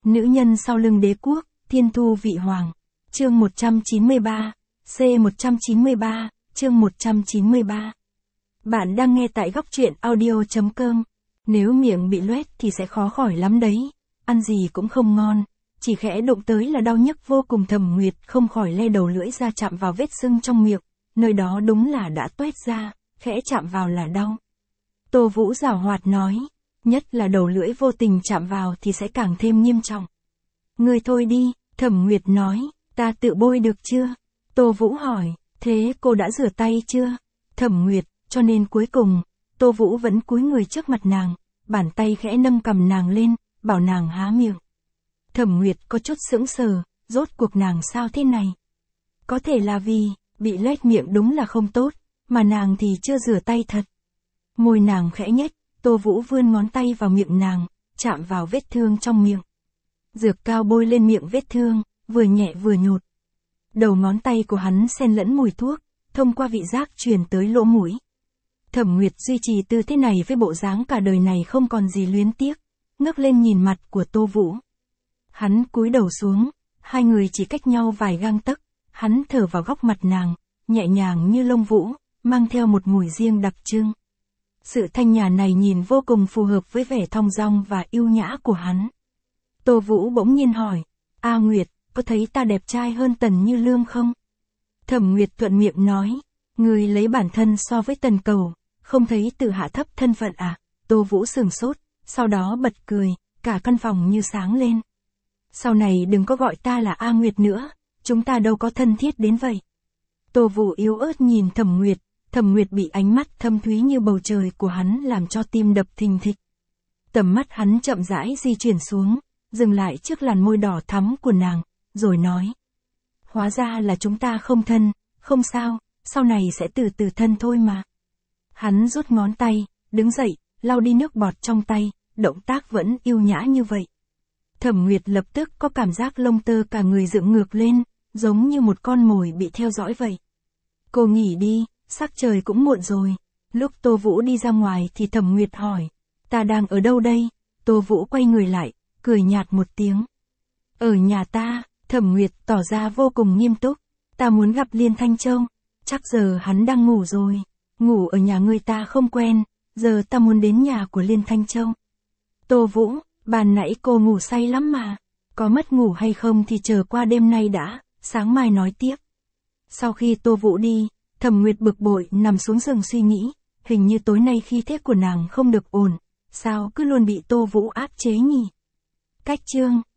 Nữ nhân sau lưng đế quốc, thiên thu vị hoàng. Chương 193, C193, chương 193. Bạn đang nghe tại góc truyện audio.com. Nếu miệng bị loét thì sẽ khó khỏi lắm đấy. Ăn gì cũng không ngon. Chỉ khẽ đụng tới là đau nhức vô cùng. Thẩm Nguyệt không khỏi le đầu lưỡi ra chạm vào vết sưng trong miệng. Nơi đó đúng là đã toét ra, khẽ chạm vào là đau. Tô Vũ giảo hoạt nói. Nhất là đầu lưỡi vô tình chạm vào thì sẽ càng thêm nghiêm trọng. Ngươi thôi đi, Thẩm Nguyệt nói. Ta tự bôi được chưa? Tô Vũ hỏi. Thế cô đã rửa tay chưa? Thẩm Nguyệt. Cho nên cuối cùng, Tô Vũ vẫn cúi người trước mặt nàng, bàn tay khẽ nâng cầm nàng lên, bảo nàng há miệng. Thẩm Nguyệt có chút sững sờ, rốt cuộc nàng sao thế này? Có thể là vì, bị loét miệng đúng là không tốt, mà nàng thì chưa rửa tay thật. Môi nàng khẽ nhếch, Tô Vũ vươn ngón tay vào miệng nàng, chạm vào vết thương trong miệng. Dược cao bôi lên miệng vết thương, vừa nhẹ vừa nhột. Đầu ngón tay của hắn xen lẫn mùi thuốc, thông qua vị giác truyền tới lỗ mũi. Thẩm Nguyệt duy trì tư thế này với bộ dáng cả đời này không còn gì luyến tiếc, ngước lên nhìn mặt của Tô Vũ. Hắn cúi đầu xuống, hai người chỉ cách nhau vài gang tấc, hắn thở vào góc mặt nàng, nhẹ nhàng như lông vũ, mang theo một mùi riêng đặc trưng. Sự thanh nhã này nhìn vô cùng phù hợp với vẻ thong dong và yêu nhã của hắn. Tô Vũ bỗng nhiên hỏi, A Nguyệt, có thấy ta đẹp trai hơn Tần Như Lương không? Thẩm Nguyệt thuận miệng nói, người lấy bản thân so với Tần Cầu, không thấy tự hạ thấp thân phận à? Tô Vũ sửng sốt, sau đó bật cười, cả căn phòng như sáng lên. Sau này đừng có gọi ta là A Nguyệt nữa, chúng ta đâu có thân thiết đến vậy. Tô Vũ yếu ớt nhìn Thẩm Nguyệt bị ánh mắt thâm thúy như bầu trời của hắn làm cho tim đập thình thịch. Tầm mắt hắn chậm rãi di chuyển xuống, dừng lại trước làn môi đỏ thắm của nàng, rồi nói. Hóa ra là chúng ta không thân, không sao, sau này sẽ từ từ thân thôi mà. Hắn rút ngón tay, đứng dậy, lau đi nước bọt trong tay, động tác vẫn yêu nhã như vậy. Thẩm Nguyệt lập tức có cảm giác lông tơ cả người dựng ngược lên, giống như một con mồi bị theo dõi vậy. Cô nghỉ đi, sắc trời cũng muộn rồi. Lúc Tô Vũ đi ra ngoài thì Thẩm Nguyệt hỏi, ta đang ở đâu đây? Tô Vũ quay người lại, cười nhạt một tiếng. Ở nhà ta. Thẩm Nguyệt tỏ ra vô cùng nghiêm túc. Ta muốn gặp Liên Thanh Châu. Chắc giờ hắn đang ngủ rồi. Ngủ ở nhà người ta không quen. Giờ ta muốn đến nhà của Liên Thanh Châu. Tô Vũ, ban nãy cô ngủ say lắm mà. Có mất ngủ hay không thì chờ qua đêm nay đã, sáng mai nói tiếp. Sau khi Tô Vũ đi, Thẩm Nguyệt bực bội nằm xuống giường suy nghĩ. Hình như tối nay khí thế của nàng không được ổn. Sao cứ luôn bị Tô Vũ áp chế nhỉ? Cách chương